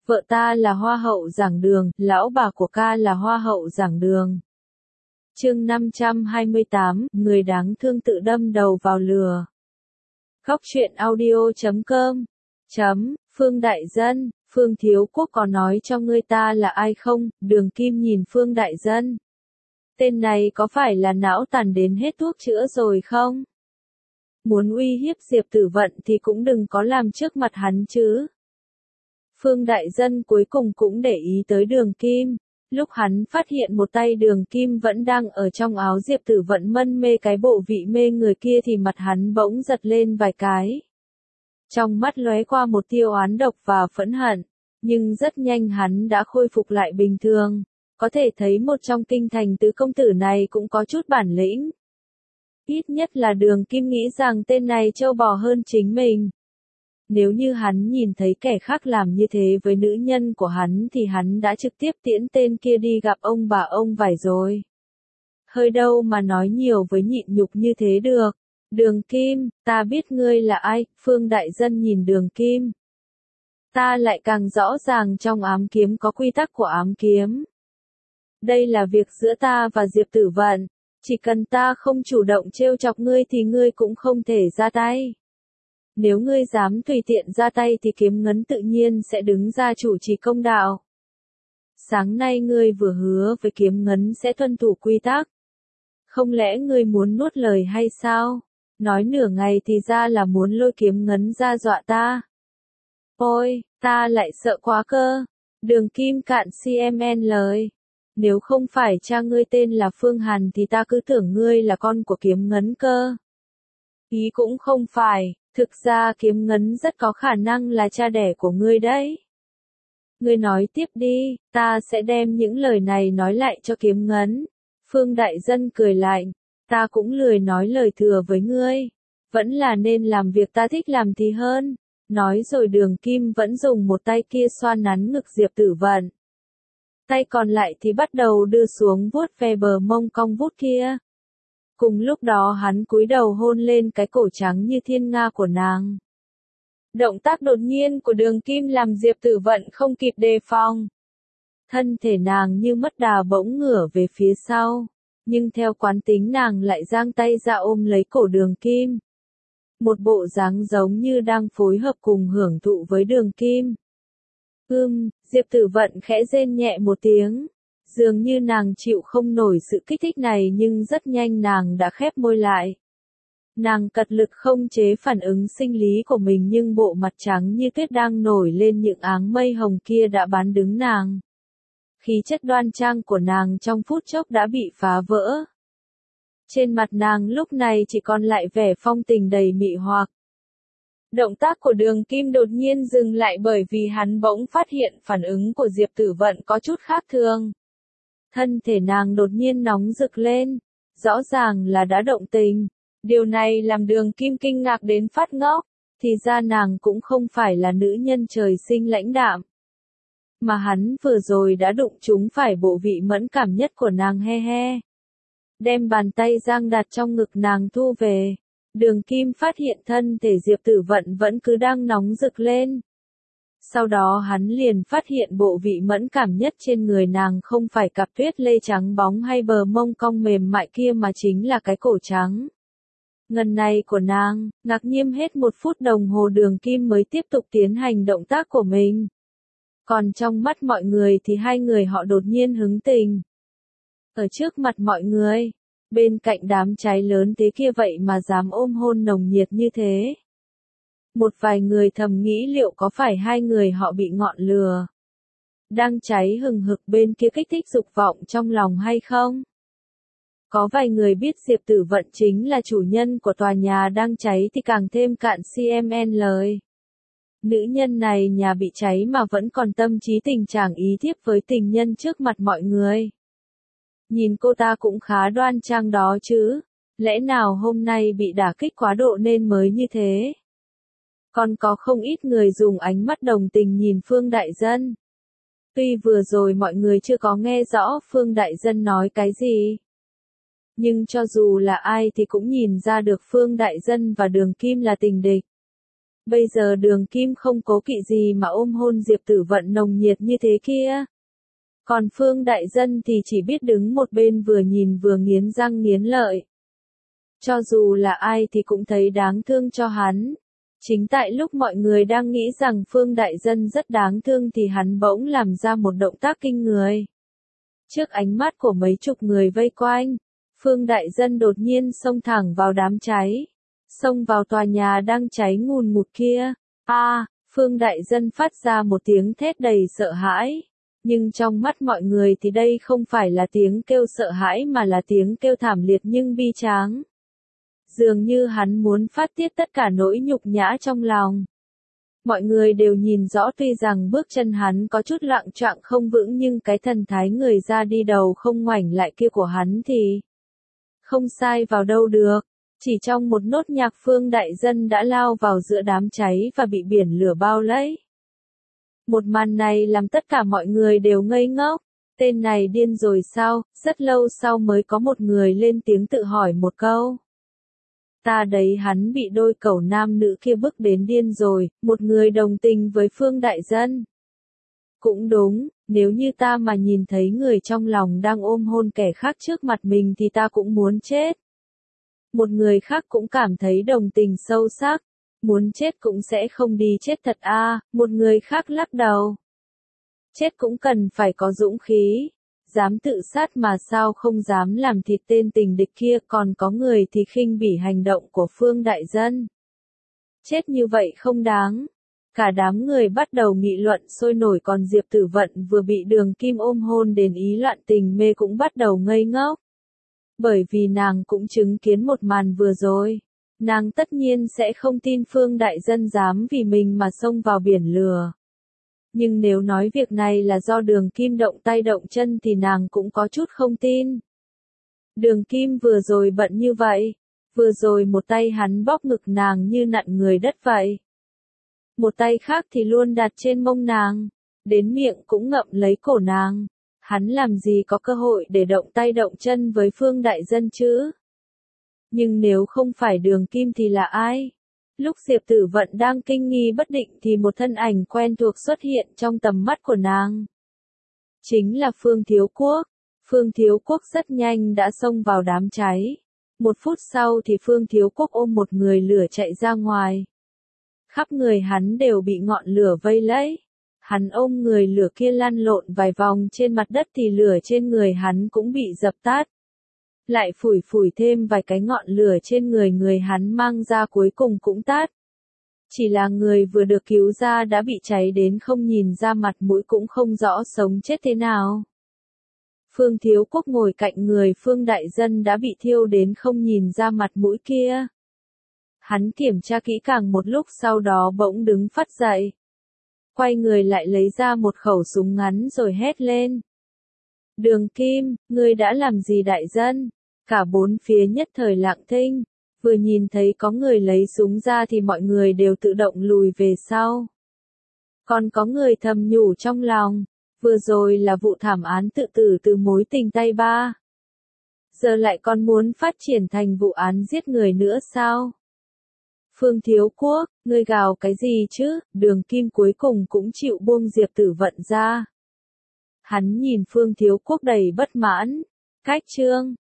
Vợ ta là hoa hậu giảng đường, lão bà của ca là hoa hậu giảng đường. Chương 528, người đáng thương tự đâm đầu vào lừa. Góc truyện audio.com. Phương Đại Dân, Phương Thiếu Quốc có nói cho ngươi ta là ai không? Đường Kim nhìn Phương Đại Dân. Tên này có phải là não tàn đến hết thuốc chữa rồi không? Muốn uy hiếp Diệp Tử Vận thì cũng đừng có làm trước mặt hắn chứ. Phương Đại Dân cuối cùng cũng để ý tới Đường Kim. Lúc hắn phát hiện một tay Đường Kim vẫn đang ở trong áo Diệp Tử Vận mân mê cái bộ vị mê người kia thì mặt hắn bỗng giật lên vài cái. Trong mắt lóe qua một tia oán độc và phẫn hận, nhưng rất nhanh hắn đã khôi phục lại bình thường. Có thể thấy một trong kinh thành tứ công tử này cũng có chút bản lĩnh. Ít nhất là Đường Kim nghĩ rằng tên này trâu bò hơn chính mình. Nếu như hắn nhìn thấy kẻ khác làm như thế với nữ nhân của hắn thì hắn đã trực tiếp tiễn tên kia đi gặp ông bà ông vải rồi. Hơi đâu mà nói nhiều với nhịn nhục như thế được. Đường Kim, ta biết ngươi là ai, Phương Đại Dân nhìn Đường Kim. Ta lại càng rõ ràng trong ám kiếm có quy tắc của ám kiếm. Đây là việc giữa ta và Diệp Tử Vận, chỉ cần ta không chủ động trêu chọc ngươi thì ngươi cũng không thể ra tay. Nếu ngươi dám tùy tiện ra tay thì Kiếm Ngấn tự nhiên sẽ đứng ra chủ trì công đạo. Sáng nay ngươi vừa hứa với Kiếm Ngấn sẽ tuân thủ quy tắc. Không lẽ ngươi muốn nuốt lời hay sao? Nói nửa ngày thì ra là muốn lôi Kiếm Ngấn ra dọa ta. Ôi, ta lại sợ quá cơ. Đường Kim cạn CMN lời. Nếu không phải cha ngươi tên là Phương Hàn thì ta cứ tưởng ngươi là con của Kiếm Ngấn cơ. Ý cũng không phải, thực ra Kiếm Ngấn rất có khả năng là cha đẻ của ngươi đấy. Ngươi nói tiếp đi, ta sẽ đem những lời này nói lại cho Kiếm Ngấn. Phương Đại Dân cười lạnh, ta cũng lười nói lời thừa với ngươi. Vẫn là nên làm việc ta thích làm thì hơn. Nói rồi Đường Kim vẫn dùng một tay kia xoa nắn ngực Diệp Tử Vận. Tay còn lại thì bắt đầu đưa xuống vuốt ve bờ mông cong vút kia. Cùng lúc đó hắn cúi đầu hôn lên cái cổ trắng như thiên nga của nàng. Động tác đột nhiên của Đường Kim làm Diệp Tử Vận không kịp đề phòng. Thân thể nàng như mất đà bỗng ngửa về phía sau, nhưng theo quán tính nàng lại giang tay ra ôm lấy cổ Đường Kim. Một bộ dáng giống như đang phối hợp cùng hưởng thụ với Đường Kim. Diệp Tử Vận khẽ rên nhẹ một tiếng. Dường như nàng chịu không nổi sự kích thích này nhưng rất nhanh nàng đã khép môi lại. Nàng cật lực không chế phản ứng sinh lý của mình nhưng bộ mặt trắng như tuyết đang nổi lên những áng mây hồng kia đã bán đứng nàng. Khí chất đoan trang của nàng trong phút chốc đã bị phá vỡ. Trên mặt nàng lúc này chỉ còn lại vẻ phong tình đầy mị hoặc. Động tác của Đường Kim đột nhiên dừng lại bởi vì hắn bỗng phát hiện phản ứng của Diệp Tử Vận có chút khác thường. Thân thể nàng đột nhiên nóng rực lên, rõ ràng là đã động tình. Điều này làm Đường Kim kinh ngạc đến phát ngốc, thì ra nàng cũng không phải là nữ nhân trời sinh lãnh đạm. Mà hắn vừa rồi đã đụng trúng phải bộ vị mẫn cảm nhất của nàng he he. Đem bàn tay giang đặt trong ngực nàng thu về. Đường Kim phát hiện thân thể Diệp Tử Vận vẫn cứ đang nóng rực lên. Sau đó hắn liền phát hiện bộ vị mẫn cảm nhất trên người nàng không phải cặp tuyết lê trắng bóng hay bờ mông cong mềm mại kia mà chính là cái cổ trắng. Ngần này của nàng, ngạc nhiên hết 1 phút đồng hồ Đường Kim mới tiếp tục tiến hành động tác của mình. Còn trong mắt mọi người thì hai người họ đột nhiên hứng tình. Ở trước mặt mọi người, bên cạnh đám cháy lớn thế kia vậy mà dám ôm hôn nồng nhiệt như thế. Một vài người thầm nghĩ liệu có phải hai người họ bị ngọn lửa đang cháy hừng hực bên kia kích thích dục vọng trong lòng hay không? Có vài người biết Diệp Tử Vận chính là chủ nhân của tòa nhà đang cháy thì càng thêm cạn CMN lời. Nữ nhân này nhà bị cháy mà vẫn còn tâm trí tình trạng ý thiếp với tình nhân trước mặt mọi người. Nhìn cô ta cũng khá đoan trang đó chứ, lẽ nào hôm nay bị đả kích quá độ nên mới như thế? Còn có không ít người dùng ánh mắt đồng tình nhìn Phương Đại Dân. Tuy vừa rồi mọi người chưa có nghe rõ Phương Đại Dân nói cái gì, nhưng cho dù là ai thì cũng nhìn ra được Phương Đại Dân và Đường Kim là tình địch. Bây giờ Đường Kim không cố kỵ gì mà ôm hôn Diệp Tử Vận nồng nhiệt như thế kia. Còn Phương Đại Dân thì chỉ biết đứng một bên vừa nhìn vừa nghiến răng nghiến lợi. Cho dù là ai thì cũng thấy đáng thương cho hắn. Chính tại lúc mọi người đang nghĩ rằng Phương Đại Dân rất đáng thương thì hắn bỗng làm ra một động tác kinh người. Trước ánh mắt của mấy chục người vây quanh, Phương Đại Dân đột nhiên xông thẳng vào đám cháy. Xông vào tòa nhà đang cháy ngùn ngụt kia. Phương Đại Dân phát ra một tiếng thét đầy sợ hãi. Nhưng trong mắt mọi người thì đây không phải là tiếng kêu sợ hãi mà là tiếng kêu thảm liệt nhưng bi tráng. Dường như hắn muốn phát tiết tất cả nỗi nhục nhã trong lòng. Mọi người đều nhìn rõ tuy rằng bước chân hắn có chút loạng choạng không vững nhưng cái thần thái người ra đi đầu không ngoảnh lại kia của hắn thì không sai vào đâu được. Chỉ trong một nốt nhạc Phương Đại Dân đã lao vào giữa đám cháy và bị biển lửa bao lấy. Một màn này làm tất cả mọi người đều ngây ngốc. Tên này điên rồi sao? Rất lâu sau mới có một người lên tiếng tự hỏi một câu. Ta đấy hắn bị đôi cẩu nam nữ kia bức đến điên rồi, một người đồng tình với Phương Đại Dân. Cũng đúng, nếu như ta mà nhìn thấy người trong lòng đang ôm hôn kẻ khác trước mặt mình thì ta cũng muốn chết. Một người khác cũng cảm thấy đồng tình sâu sắc. Muốn chết cũng sẽ không đi chết thật một người khác lắc đầu. Chết cũng cần phải có dũng khí. Dám tự sát mà sao không dám làm thịt tên tình địch kia, còn có người thì khinh bỉ hành động của Phương Đại Dân. Chết như vậy không đáng. Cả đám người bắt đầu nghị luận sôi nổi còn Diệp Tử Vận vừa bị Đường Kim ôm hôn đến ý loạn tình mê cũng bắt đầu ngây ngốc. Bởi vì nàng cũng chứng kiến một màn vừa rồi. Nàng tất nhiên sẽ không tin Phương Đại Dân dám vì mình mà xông vào biển lửa. Nhưng nếu nói việc này là do Đường Kim động tay động chân thì nàng cũng có chút không tin. Đường Kim vừa rồi bận như vậy. Vừa rồi một tay hắn bóp ngực nàng như nặn người đất vậy. Một tay khác thì luôn đặt trên mông nàng. Đến miệng cũng ngậm lấy cổ nàng. Hắn làm gì có cơ hội để động tay động chân với Phương Đại Dân chứ? Nhưng nếu không phải Đường Kim thì là ai? Lúc Diệp Tử Vận đang kinh nghi bất định thì một thân ảnh quen thuộc xuất hiện trong tầm mắt của nàng. Chính là Phương Thiếu Quốc. Phương Thiếu Quốc rất nhanh đã xông vào đám cháy. Một phút sau thì Phương Thiếu Quốc ôm một người lửa chạy ra ngoài. Khắp người hắn đều bị ngọn lửa vây lấy. Hắn ôm người lửa kia lăn lộn vài vòng trên mặt đất thì lửa trên người hắn cũng bị dập tắt. Lại phủi phủi thêm vài cái ngọn lửa trên người hắn mang ra cuối cùng cũng tắt. Chỉ là người vừa được cứu ra đã bị cháy đến không nhìn ra mặt mũi cũng không rõ sống chết thế nào. Phương Thiếu Quốc ngồi cạnh người Phương Đại Dân đã bị thiêu đến không nhìn ra mặt mũi kia. Hắn kiểm tra kỹ càng một lúc sau đó bỗng đứng phắt dậy. Quay người lại lấy ra một khẩu súng ngắn rồi hét lên. Đường Kim, ngươi đã làm gì Đại Dân? Cả bốn phía nhất thời lặng thinh. Vừa nhìn thấy có người lấy súng ra thì mọi người đều tự động lùi về sau. Còn có người thầm nhủ trong lòng. Vừa rồi là vụ thảm án tự tử từ mối tình tay ba. Giờ lại còn muốn phát triển thành vụ án giết người nữa sao? Phương Thiếu Quốc, ngươi gào cái gì chứ? Đường Kim cuối cùng cũng chịu buông Diệp Tử Vận ra. Hắn nhìn Phương Thiếu Quốc đầy bất mãn. Cách chương